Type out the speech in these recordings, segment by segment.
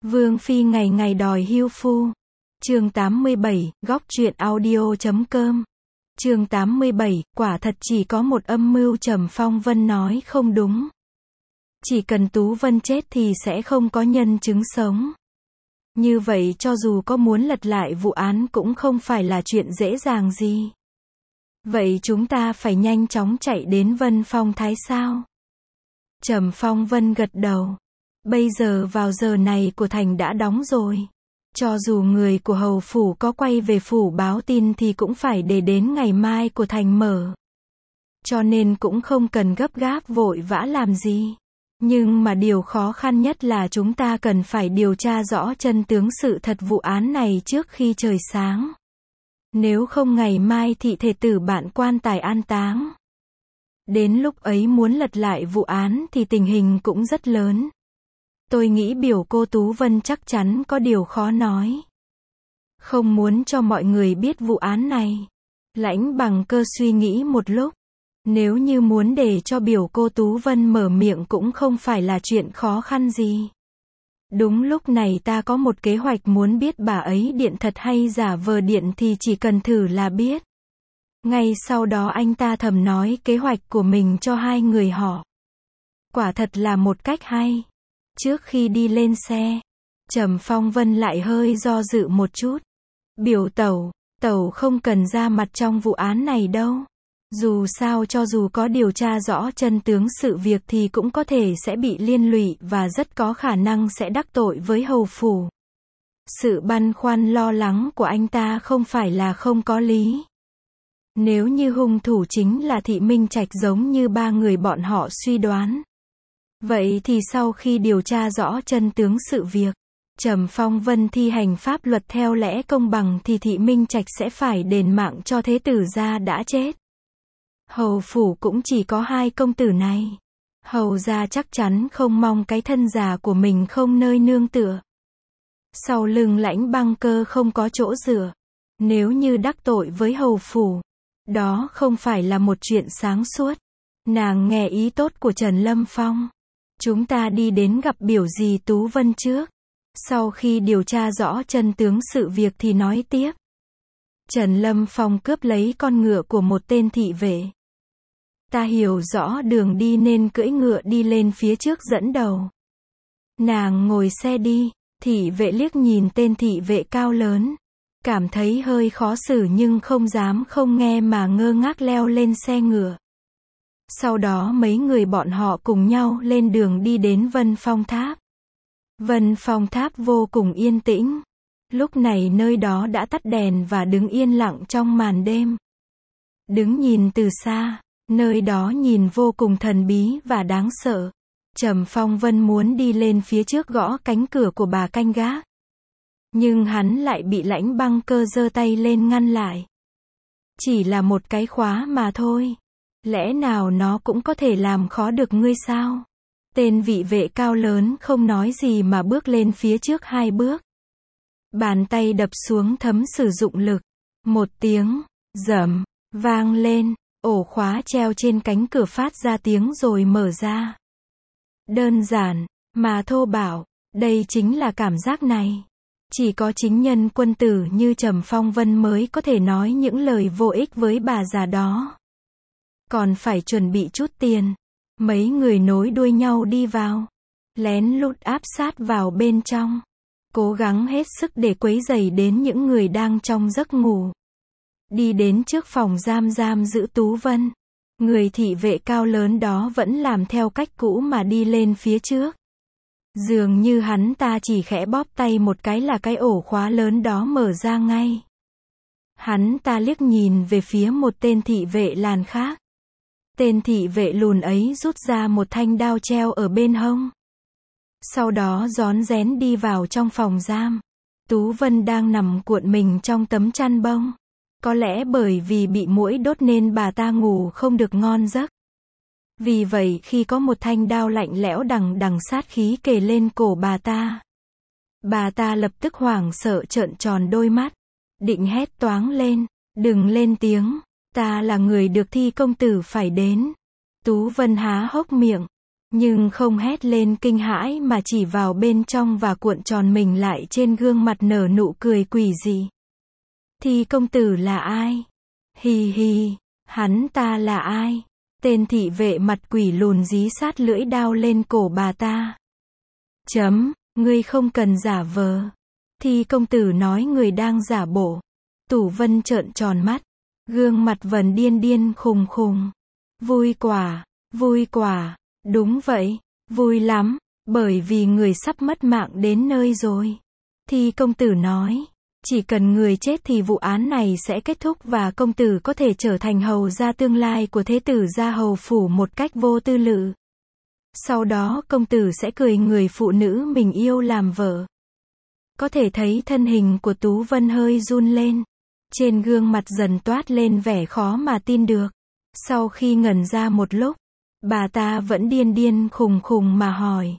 Vương phi ngày ngày đòi hưu phu. Chương 87, góc truyện audio.com. Chương 87, quả thật chỉ có một âm mưu. Trầm Phong Vân nói không đúng. Chỉ cần Tú Vân chết thì sẽ không có nhân chứng sống. Như vậy cho dù có muốn lật lại vụ án cũng không phải là chuyện dễ dàng gì. Vậy chúng ta phải nhanh chóng chạy đến Vân Phong Thái sao? Trầm Phong Vân gật đầu. Bây giờ vào giờ này của thành đã đóng rồi. Cho dù người của hầu phủ có quay về phủ báo tin thì cũng phải để đến ngày mai của thành mở. Cho nên cũng không cần gấp gáp vội vã làm gì. Nhưng mà điều khó khăn nhất là chúng ta cần phải điều tra rõ chân tướng sự thật vụ án này trước khi trời sáng. Nếu không ngày mai thị thể tử bạn quan tài an táng. Đến lúc ấy muốn lật lại vụ án thì tình hình cũng rất lớn. Tôi nghĩ biểu cô Tú Vân chắc chắn có điều khó nói. Không muốn cho mọi người biết vụ án này. Lãnh Bằng Cơ suy nghĩ một lúc. Nếu như muốn để cho biểu cô Tú Vân mở miệng cũng không phải là chuyện khó khăn gì. Đúng lúc này ta có một kế hoạch, muốn biết bà ấy điện thật hay giả vờ điện thì chỉ cần thử là biết. Ngay sau đó anh ta thầm nói kế hoạch của mình cho hai người họ. Quả thật là một cách hay. Trước khi đi lên xe, Trầm Phong Vân lại hơi do dự một chút. Biểu tẩu không cần ra mặt trong vụ án này đâu. Dù sao cho dù có điều tra rõ chân tướng sự việc thì cũng có thể sẽ bị liên lụy và rất có khả năng sẽ đắc tội với hầu phủ. Sự băn khoăn lo lắng của anh ta không phải là không có lý. Nếu như hung thủ chính là Thị Minh Trạch giống như ba người bọn họ suy đoán. Vậy thì sau khi điều tra rõ chân tướng sự việc, Trầm Phong Vân thi hành pháp luật theo lẽ công bằng thì Thị Minh Trạch sẽ phải đền mạng cho thế tử gia đã chết. Hầu phủ cũng chỉ có hai công tử này. Hầu gia chắc chắn không mong cái thân già của mình không nơi nương tựa. Sau lưng Lãnh Băng Cơ không có chỗ dựa. Nếu như đắc tội với hầu phủ, đó không phải là một chuyện sáng suốt. Nàng nghe ý tốt của Trần Lâm Phong. Chúng ta đi đến gặp biểu dì Tú Vân trước. Sau khi điều tra rõ chân tướng sự việc thì nói tiếp. Trần Lâm Phong cướp lấy con ngựa của một tên thị vệ. Ta hiểu rõ đường đi nên cưỡi ngựa đi lên phía trước dẫn đầu. Nàng ngồi xe đi. Thị vệ liếc nhìn tên thị vệ cao lớn. Cảm thấy hơi khó xử nhưng không dám không nghe mà ngơ ngác leo lên xe ngựa. Sau đó mấy người bọn họ cùng nhau lên đường đi đến Vân Phong Tháp. Vân Phong Tháp vô cùng yên tĩnh. Lúc này nơi đó đã tắt đèn và đứng yên lặng trong màn đêm. Đứng nhìn từ xa, nơi đó nhìn vô cùng thần bí và đáng sợ. Trầm Phong Vân muốn đi lên phía trước gõ cánh cửa của bà canh gác. Nhưng hắn lại bị Lãnh Băng Cơ giơ tay lên ngăn lại. Chỉ là một cái khóa mà thôi. Lẽ nào nó cũng có thể làm khó được ngươi sao? Tên vị vệ cao lớn không nói gì mà bước lên phía trước hai bước. Bàn tay đập xuống thấm sử dụng lực. Một tiếng rầm vang lên, ổ khóa treo trên cánh cửa phát ra tiếng rồi mở ra. Đơn giản mà thô bạo, đây chính là cảm giác này. Chỉ có chính nhân quân tử như Trầm Phong Vân mới có thể nói những lời vô ích với bà già đó. Còn phải chuẩn bị chút tiền. Mấy người nối đuôi nhau đi vào. Lén lút áp sát vào bên trong. Cố gắng hết sức để quấy rầy đến những người đang trong giấc ngủ. Đi đến trước phòng giam giữ Tú Vân. Người thị vệ cao lớn đó vẫn làm theo cách cũ mà đi lên phía trước. Dường như hắn ta chỉ khẽ bóp tay một cái là cái ổ khóa lớn đó mở ra ngay. Hắn ta liếc nhìn về phía một tên thị vệ làn khác. Tên thị vệ lùn ấy rút ra một thanh đao treo ở bên hông. Sau đó rón rén đi vào trong phòng giam. Tú Vân đang nằm cuộn mình trong tấm chăn bông. Có lẽ bởi vì bị muỗi đốt nên bà ta ngủ không được ngon giấc. Vì vậy khi có một thanh đao lạnh lẽo đằng đằng sát khí kề lên cổ bà ta lập tức hoảng sợ trợn tròn đôi mắt. Định hét toáng lên. Đừng lên tiếng. Ta là người được Thi công tử phải đến. Tú Vân há hốc miệng. Nhưng không hét lên kinh hãi mà chỉ vào bên trong và cuộn tròn mình lại trên gương mặt nở nụ cười quỷ dị. Thì công tử là ai? Hì hì, hắn ta là ai? Tên thị vệ mặt quỷ lùn dí sát lưỡi đao lên cổ bà ta. Ngươi không cần giả vờ. Thì công tử nói người đang giả bộ. Tủ Vân trợn tròn mắt. Gương mặt vẫn điên điên khùng khùng. Vui quả, đúng vậy, vui lắm, bởi vì người sắp mất mạng đến nơi rồi. Thì công tử nói, chỉ cần người chết thì vụ án này sẽ kết thúc và công tử có thể trở thành hầu gia tương lai của thế tử gia hầu phủ một cách vô tư lự. Sau đó công tử sẽ cười người phụ nữ mình yêu làm vợ. Có thể thấy thân hình của Tú Vân hơi run lên. Trên gương mặt dần toát lên vẻ khó mà tin được. Sau khi ngẩn ra một lúc, bà ta vẫn điên điên khùng khùng mà hỏi.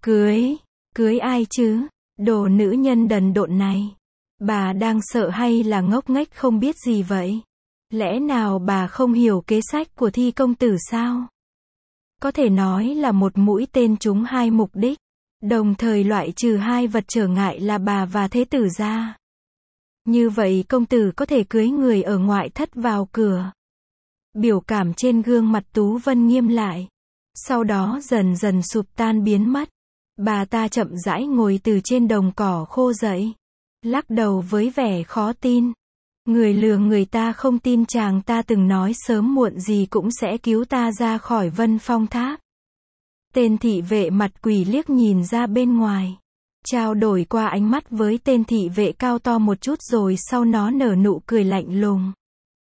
Cưới ai chứ? Đồ nữ nhân đần độn này. Bà đang sợ hay là ngốc nghếch không biết gì vậy? Lẽ nào bà không hiểu kế sách của Thi công tử sao? Có thể nói là một mũi tên trúng hai mục đích, đồng thời loại trừ hai vật trở ngại là bà và thế tử gia. Như vậy công tử có thể cưới người ở ngoại thất vào cửa. Biểu cảm trên gương mặt Tú Vân nghiêm lại. Sau đó dần dần sụp tan biến mất. Bà ta chậm rãi ngồi từ trên đồng cỏ khô dậy. Lắc đầu với vẻ khó tin. Người lừa người ta không tin chàng ta từng nói sớm muộn gì cũng sẽ cứu ta ra khỏi Vân Phong Tháp. Tên thị vệ mặt quỷ liếc nhìn ra bên ngoài. Trao đổi qua ánh mắt với tên thị vệ cao to một chút rồi sau nó nở nụ cười lạnh lùng.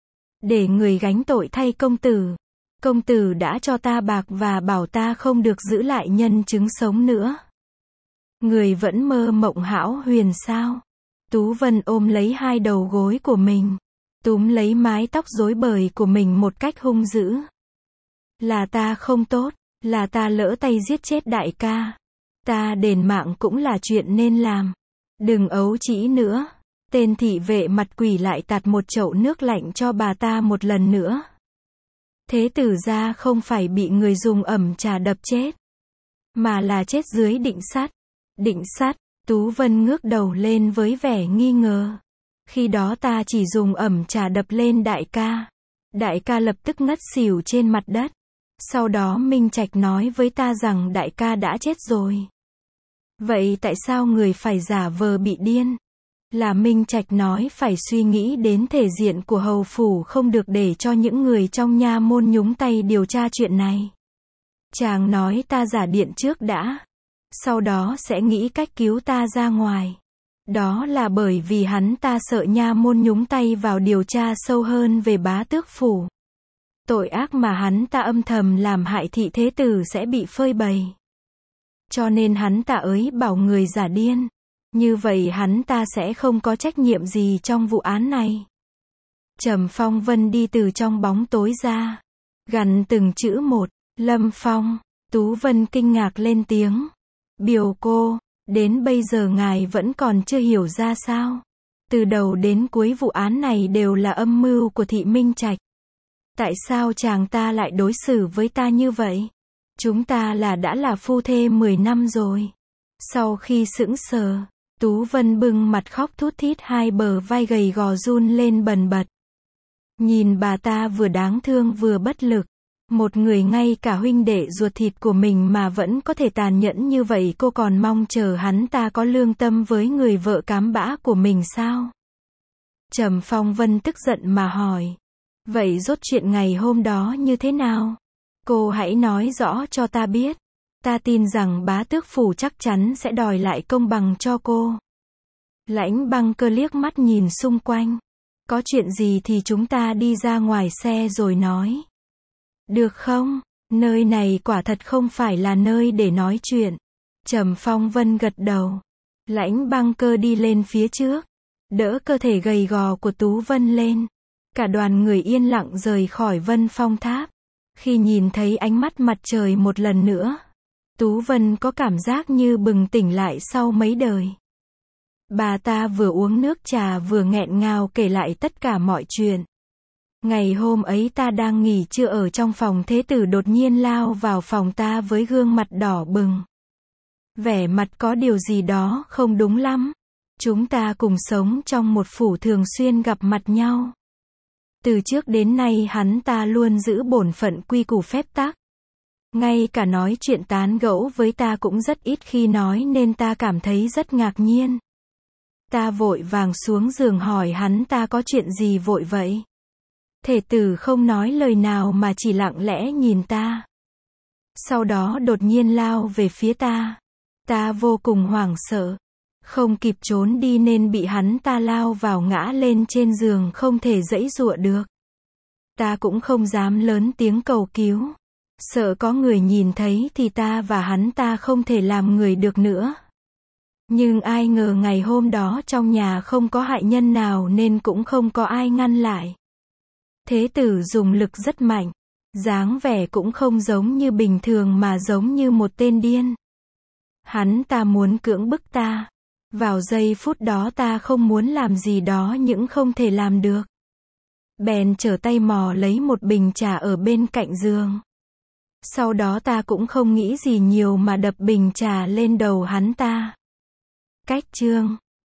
Để người gánh tội thay công tử. Công tử đã cho ta bạc và bảo ta không được giữ lại nhân chứng sống nữa. Người vẫn mơ mộng hão huyền sao? Tú Vân ôm lấy hai đầu gối của mình. Túm lấy mái tóc rối bời của mình một cách hung dữ. Là ta không tốt, là ta lỡ tay giết chết đại ca. Ta đền mạng cũng là chuyện nên làm. Đừng ấu trĩ nữa. Tên thị vệ mặt quỷ lại tạt một chậu nước lạnh cho bà ta một lần nữa. Thế tử gia không phải bị người dùng ẩm trà đập chết, mà là chết dưới định sắt. Định sắt? Tú Vân ngước đầu lên với vẻ nghi ngờ. Khi đó ta chỉ dùng ẩm trà đập lên đại ca. Đại ca lập tức ngất xỉu trên mặt đất. Sau đó Minh Trạch nói với ta rằng đại ca đã chết rồi. Vậy tại sao người phải giả vờ bị điên? Là Minh Trạch nói phải suy nghĩ đến thể diện của hầu phủ không được để cho những người trong nha môn nhúng tay điều tra chuyện này. Chàng nói ta giả điện trước đã. Sau đó sẽ nghĩ cách cứu ta ra ngoài. Đó là bởi vì hắn ta sợ nha môn nhúng tay vào điều tra sâu hơn về Bá Tước phủ. Tội ác mà hắn ta âm thầm làm hại thị thế tử sẽ bị phơi bày. Cho nên hắn ta ới bảo người giả điên. Như vậy hắn ta sẽ không có trách nhiệm gì trong vụ án này. Trầm Phong Vân đi từ trong bóng tối ra. Gằn từng chữ một. Lâm Phong. Tú Vân kinh ngạc lên tiếng. Biểu cô, đến bây giờ ngài vẫn còn chưa hiểu ra sao? Từ đầu đến cuối vụ án này đều là âm mưu của thị Minh Trạch. Tại sao chàng ta lại đối xử với ta như vậy? Chúng ta đã là phu thê 10 năm rồi. Sau khi sững sờ, Tú Vân bưng mặt khóc thút thít, hai bờ vai gầy gò run lên bần bật. Nhìn bà ta vừa đáng thương vừa bất lực. Một người ngay cả huynh đệ ruột thịt của mình mà vẫn có thể tàn nhẫn như vậy, cô còn mong chờ hắn ta có lương tâm với người vợ cám bã của mình sao? Trầm Phong Vân tức giận mà hỏi. Vậy rốt chuyện ngày hôm đó như thế nào? Cô hãy nói rõ cho ta biết. Ta tin rằng Bá Tước phủ chắc chắn sẽ đòi lại công bằng cho cô. Lãnh Băng Cơ liếc mắt nhìn xung quanh. Có chuyện gì thì chúng ta đi ra ngoài xe rồi nói. Được không? Nơi này quả thật không phải là nơi để nói chuyện. Trầm Phong Vân gật đầu. Lãnh Băng Cơ đi lên phía trước, đỡ cơ thể gầy gò của Tú Vân lên. Cả đoàn người yên lặng rời khỏi Vân Phong Tháp. Khi nhìn thấy ánh mắt mặt trời một lần nữa, Tú Vân có cảm giác như bừng tỉnh lại sau mấy đời. Bà ta vừa uống nước trà vừa nghẹn ngào kể lại tất cả mọi chuyện. Ngày hôm ấy ta đang nghỉ trưa ở trong phòng, Thế Tử đột nhiên lao vào phòng ta với gương mặt đỏ bừng. Vẻ mặt có điều gì đó không đúng lắm. Chúng ta cùng sống trong một phủ, thường xuyên gặp mặt nhau. Từ trước đến nay hắn ta luôn giữ bổn phận quy củ phép tắc. Ngay cả nói chuyện tán gẫu với ta cũng rất ít khi nói, nên ta cảm thấy rất ngạc nhiên. Ta vội vàng xuống giường hỏi hắn ta có chuyện gì vội vậy. Thể Tử không nói lời nào mà chỉ lặng lẽ nhìn ta. Sau đó đột nhiên lao về phía ta. Ta vô cùng hoảng sợ. Không kịp trốn đi nên bị hắn ta lao vào ngã lên trên giường, không thể giãy giụa được. Ta cũng không dám lớn tiếng cầu cứu. Sợ có người nhìn thấy thì ta và hắn ta không thể làm người được nữa. Nhưng ai ngờ ngày hôm đó trong nhà không có hại nhân nào nên cũng không có ai ngăn lại. Thế Tử dùng lực rất mạnh. Dáng vẻ cũng không giống như bình thường mà giống như một tên điên. Hắn ta muốn cưỡng bức ta. Vào giây phút đó ta không muốn làm gì đó nhưng không thể làm được. Bèn trở tay mò lấy một bình trà ở bên cạnh giường. Sau đó ta cũng không nghĩ gì nhiều mà đập bình trà lên đầu hắn ta. Cách chương